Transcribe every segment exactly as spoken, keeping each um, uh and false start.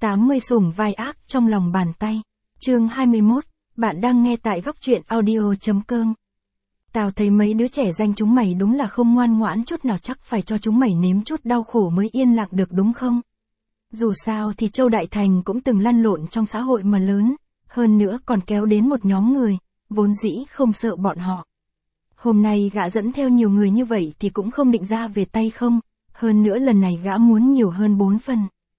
tám mươi sủng vai ác trong lòng bàn tay. Chương hai mươi mốt, bạn đang nghe tại góc truyện audio chấm com. Tao thấy mấy đứa trẻ danh chúng mày đúng là không ngoan ngoãn chút nào, chắc phải cho chúng mày nếm chút đau khổ mới yên lặng được đúng không? Dù sao thì Châu Đại Thành cũng từng lăn lộn trong xã hội mà lớn, hơn nữa còn kéo đến một nhóm người, vốn dĩ không sợ bọn họ. Hôm nay gã dẫn theo nhiều người như vậy thì cũng không định ra về tay không, hơn nữa lần này gã muốn nhiều hơn bốn phần.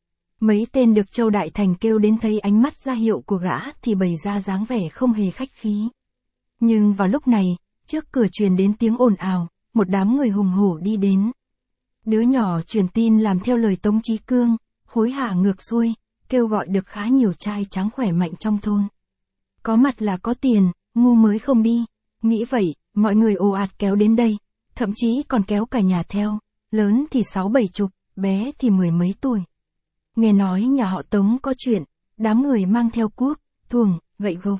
Mấy tên được Châu Đại Thành kêu đến thấy ánh mắt ra hiệu của gã thì bày ra dáng vẻ không hề khách khí. Nhưng vào lúc này, trước cửa truyền đến tiếng ồn ào, một đám người hùng hổ đi đến. Đứa nhỏ truyền tin làm theo lời Tống Chí Cương, hối hả ngược xuôi, kêu gọi được khá nhiều trai tráng khỏe mạnh trong thôn. Có mặt là có tiền, ngu mới không đi. Nghĩ vậy, mọi người ồ ạt kéo đến đây, thậm chí còn kéo cả nhà theo, lớn thì sáu bảy chục, bé thì mười mấy tuổi. Nghe nói nhà họ Tống có chuyện, đám người mang theo cuốc, thuồng, gậy gộc.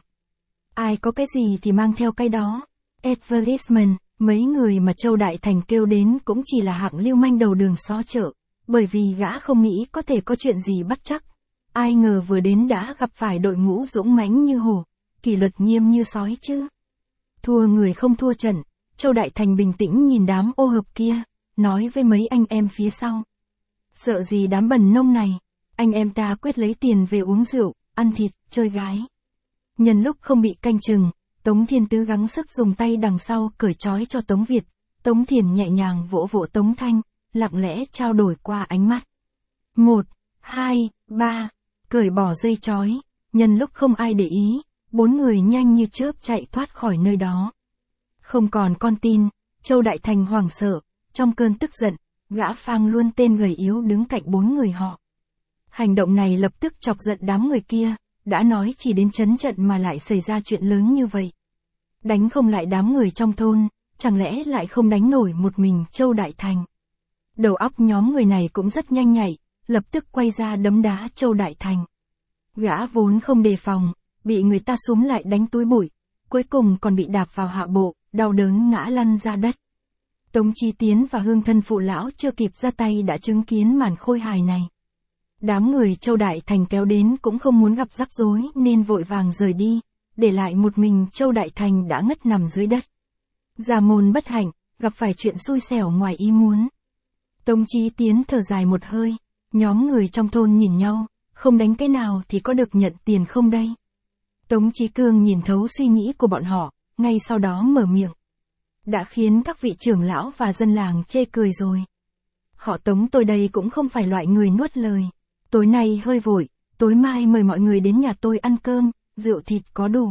Ai có cái gì thì mang theo cái đó. Advertisement, mấy người mà Châu Đại Thành kêu đến cũng chỉ là hạng lưu manh đầu đường xó chợ, bởi vì gã không nghĩ có thể có chuyện gì bắt chắc. Ai ngờ vừa đến đã gặp phải đội ngũ dũng mãnh như hổ, kỷ luật nghiêm như sói chứ. Thua người không thua trận, Châu Đại Thành bình tĩnh nhìn đám ô hợp kia, nói với mấy anh em phía sau. Sợ gì đám bần nông này, anh em ta quyết lấy tiền về uống rượu, ăn thịt, chơi gái. Nhân lúc không bị canh chừng, Tống Thiên Tứ gắng sức dùng tay đằng sau cởi trói cho Tống Việt, Tống Thiền nhẹ nhàng vỗ vỗ Tống Thanh, lặng lẽ trao đổi qua ánh mắt. Một, hai, ba, cởi bỏ dây trói, nhân lúc không ai để ý, bốn người nhanh như chớp chạy thoát khỏi nơi đó. Không còn con tin, Châu Đại Thành hoảng sợ, trong cơn tức giận, gã phang luôn tên gầy yếu đứng cạnh bốn người họ. Hành động này lập tức chọc giận đám người kia, đã nói chỉ đến trấn trận mà lại xảy ra chuyện lớn như vậy. Đánh không lại đám người trong thôn, chẳng lẽ lại không đánh nổi một mình Châu Đại Thành. Đầu óc nhóm người này cũng rất nhanh nhạy, lập tức quay ra đấm đá Châu Đại Thành. Gã vốn không đề phòng, bị người ta súm lại đánh túi bụi, cuối cùng còn bị đạp vào hạ bộ, đau đớn ngã lăn ra đất. Tống Chí Tiến và Hương thân phụ lão chưa kịp ra tay đã chứng kiến màn khôi hài này. Đám người Châu Đại Thành kéo đến cũng không muốn gặp rắc rối nên vội vàng rời đi, để lại một mình Châu Đại Thành đã ngất nằm dưới đất. Gia môn bất hạnh, gặp phải chuyện xui xẻo ngoài ý muốn. Tống Chí Tiến thở dài một hơi, nhóm người trong thôn nhìn nhau, không đánh cái nào thì có được nhận tiền không đây? Tống Chí Cương nhìn thấu suy nghĩ của bọn họ, ngay sau đó mở miệng. Đã khiến các vị trưởng lão và dân làng chê cười rồi. Họ Tống tôi đây cũng không phải loại người nuốt lời. Tối nay hơi vội, tối mai mời mọi người đến nhà tôi ăn cơm, rượu thịt có đủ.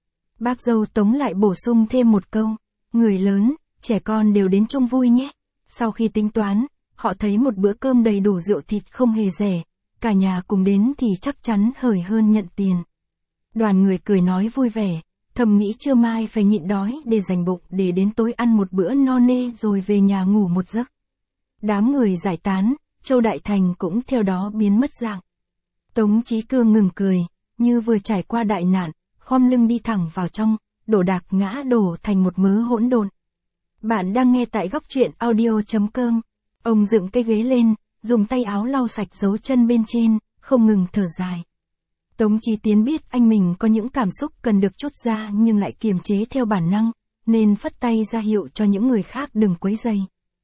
Bác dâu Tống lại bổ sung thêm một câu, người lớn, trẻ con đều đến chung vui nhé. Sau khi tính toán, họ thấy một bữa cơm đầy đủ rượu thịt không hề rẻ, cả nhà cùng đến thì chắc chắn hời hơn nhận tiền. Đoàn người cười nói vui vẻ, thầm nghĩ trưa mai phải nhịn đói để dành bụng để đến tối ăn một bữa no nê rồi về nhà ngủ một giấc. Đám người giải tán, Châu Đại Thành cũng theo đó biến mất dạng. Tống Chí Cương ngừng cười, như vừa trải qua đại nạn, khom lưng đi thẳng vào trong, đổ đạc ngã đổ thành một mớ hỗn độn. Bạn đang nghe tại góc truyện audio chấm com. Ông dựng cái ghế lên, dùng tay áo lau sạch dấu chân bên trên, không ngừng thở dài. Tống Chí Tiến biết anh mình có những cảm xúc cần được trút ra nhưng lại kiềm chế theo bản năng, nên phất tay ra hiệu cho những người khác đừng quấy rầy.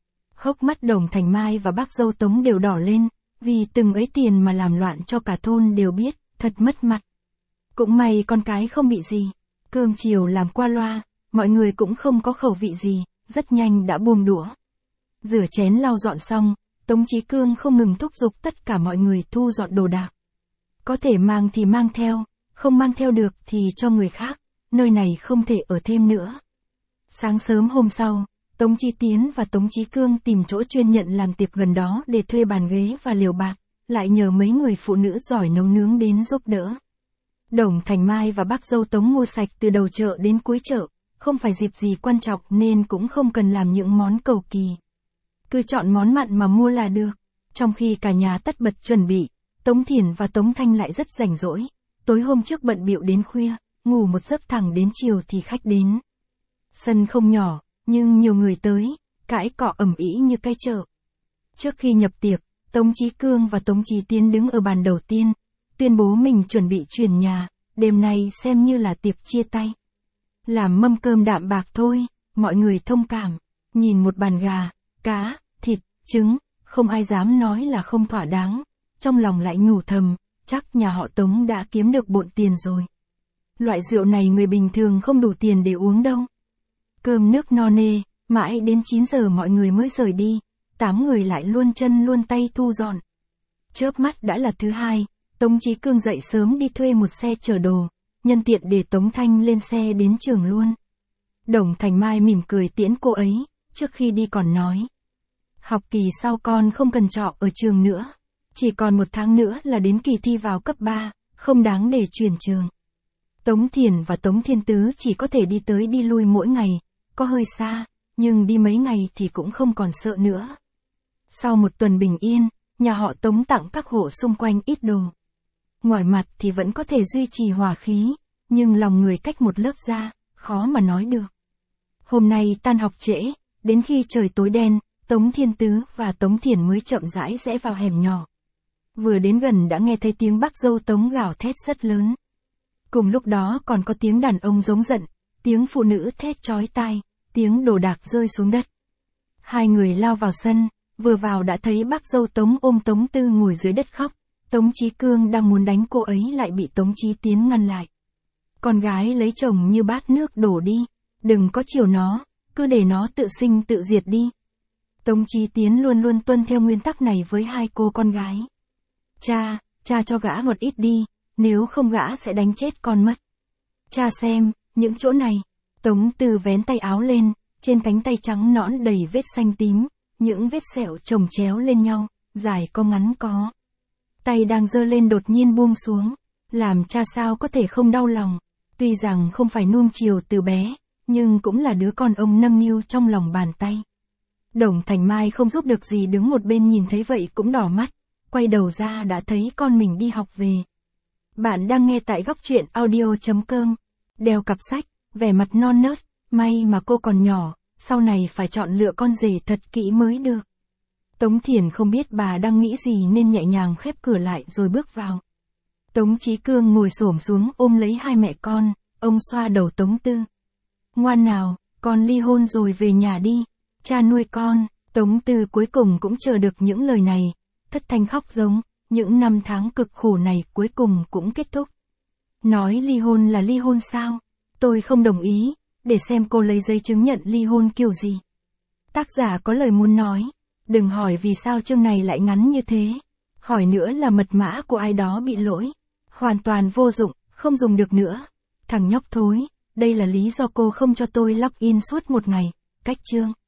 Hốc mắt Đồng Thành Mai và bác dâu Tống đều đỏ lên, vì từng ấy tiền mà làm loạn cho cả thôn đều biết, thật mất mặt. Cũng may con cái không bị gì, cơm chiều làm qua loa, mọi người cũng không có khẩu vị gì, rất nhanh đã buông đũa. Rửa chén lau dọn xong, Tống Chí Cương không ngừng thúc giục tất cả mọi người thu dọn đồ đạc. Có thể mang thì mang theo, không mang theo được thì cho người khác, nơi này không thể ở thêm nữa. Sáng sớm hôm sau, Tống Chí Tiến và Tống Chí Cương tìm chỗ chuyên nhận làm tiệc gần đó để thuê bàn ghế và liều bạc, lại nhờ mấy người phụ nữ giỏi nấu nướng đến giúp đỡ. Đồng Thành Mai và bác dâu Tống mua sạch từ đầu chợ đến cuối chợ, không phải dịp gì quan trọng nên cũng không cần làm những món cầu kỳ. Cứ chọn món mặn mà mua là được. Trong khi cả nhà tất bật chuẩn bị, Tống Thiền và Tống Thanh lại rất rảnh rỗi. Tối hôm trước bận bịu đến khuya, ngủ một giấc thẳng đến chiều thì khách đến. Sân không nhỏ, nhưng nhiều người tới, cãi cọ ầm ĩ như cái chợ. Trước khi nhập tiệc, Tống Chí Cương và Tống Chí Tiến đứng ở bàn đầu tiên, tuyên bố mình chuẩn bị chuyển nhà, đêm nay xem như là tiệc chia tay. Làm mâm cơm đạm bạc thôi, mọi người thông cảm, nhìn một bàn gà, cá, thịt, trứng, không ai dám nói là không thỏa đáng, trong lòng lại nhủ thầm, chắc nhà họ Tống đã kiếm được bộn tiền rồi. Loại rượu này người bình thường không đủ tiền để uống đâu. Cơm nước no nê, mãi đến chín giờ mọi người mới rời đi, tám người lại luôn chân luôn tay thu dọn. Chớp mắt đã là thứ hai, Tống Chí Cương dậy sớm đi thuê một xe chở đồ, nhân tiện để Tống Thanh lên xe đến trường luôn. Đồng Thành Mai mỉm cười tiễn cô ấy, trước khi đi còn nói. Học kỳ sau con không cần trọ ở trường nữa, chỉ còn một tháng nữa là đến kỳ thi vào cấp ba, không đáng để chuyển trường. Tống Thiền và Tống Thiên Tứ chỉ có thể đi tới đi lui mỗi ngày, có hơi xa, nhưng đi mấy ngày thì cũng không còn sợ nữa. Sau một tuần bình yên, nhà họ Tống tặng các hộ xung quanh ít đồ. Ngoài mặt thì vẫn có thể duy trì hòa khí, nhưng lòng người cách một lớp ra, khó mà nói được. Hôm nay tan học trễ, đến khi trời tối đen, Tống Thiên Tứ và Tống Thiền mới chậm rãi rẽ vào hẻm nhỏ. Vừa đến gần đã nghe thấy tiếng bác dâu Tống gào thét rất lớn. Cùng lúc đó còn có tiếng đàn ông giống giận, tiếng phụ nữ thét chói tai, tiếng đồ đạc rơi xuống đất. Hai người lao vào sân, vừa vào đã thấy bác dâu Tống ôm Tống Tư ngồi dưới đất khóc. Tống Chí Cương đang muốn đánh cô ấy lại bị Tống Chí Tiến ngăn lại. Con gái lấy chồng như bát nước đổ đi, đừng có chiều nó, cứ để nó tự sinh tự diệt đi. Tống Chí Tiến luôn luôn tuân theo nguyên tắc này với hai cô con gái. Cha, cha cho gã một ít đi, nếu không gã sẽ đánh chết con mất. Cha xem, những chỗ này. Tống Tư vén tay áo lên, trên cánh tay trắng nõn đầy vết xanh tím, những vết sẹo chồng chéo lên nhau, dài có ngắn có. Tay đang giơ lên đột nhiên buông xuống, làm cha sao có thể không đau lòng. Tuy rằng không phải nuông chiều từ bé, nhưng cũng là đứa con ông nâng niu trong lòng bàn tay. Đồng Thành Mai không giúp được gì đứng một bên nhìn thấy vậy cũng đỏ mắt, quay đầu ra đã thấy con mình đi học về. Bạn đang nghe tại góc truyện audio chấm com. Đeo cặp sách, vẻ mặt non nớt, may mà cô còn nhỏ, sau này phải chọn lựa con rể thật kỹ mới được. Tống Thiền không biết bà đang nghĩ gì nên nhẹ nhàng khép cửa lại rồi bước vào. Tống Chí Cương ngồi xổm xuống ôm lấy hai mẹ con, ông xoa đầu Tống Tư. Ngoan nào, con ly hôn rồi về nhà đi, cha nuôi con. Tống Tư cuối cùng cũng chờ được những lời này, thất thanh khóc giống, những năm tháng cực khổ này cuối cùng cũng kết thúc. Nói ly hôn là ly hôn sao? Tôi không đồng ý, để xem cô lấy giấy chứng nhận ly hôn kiểu gì. Tác giả có lời muốn nói, đừng hỏi vì sao chương này lại ngắn như thế. Hỏi nữa là mật mã của ai đó bị lỗi. Hoàn toàn vô dụng, không dùng được nữa. Thằng nhóc thối, đây là lý do cô không cho tôi login suốt một ngày. Cách chương.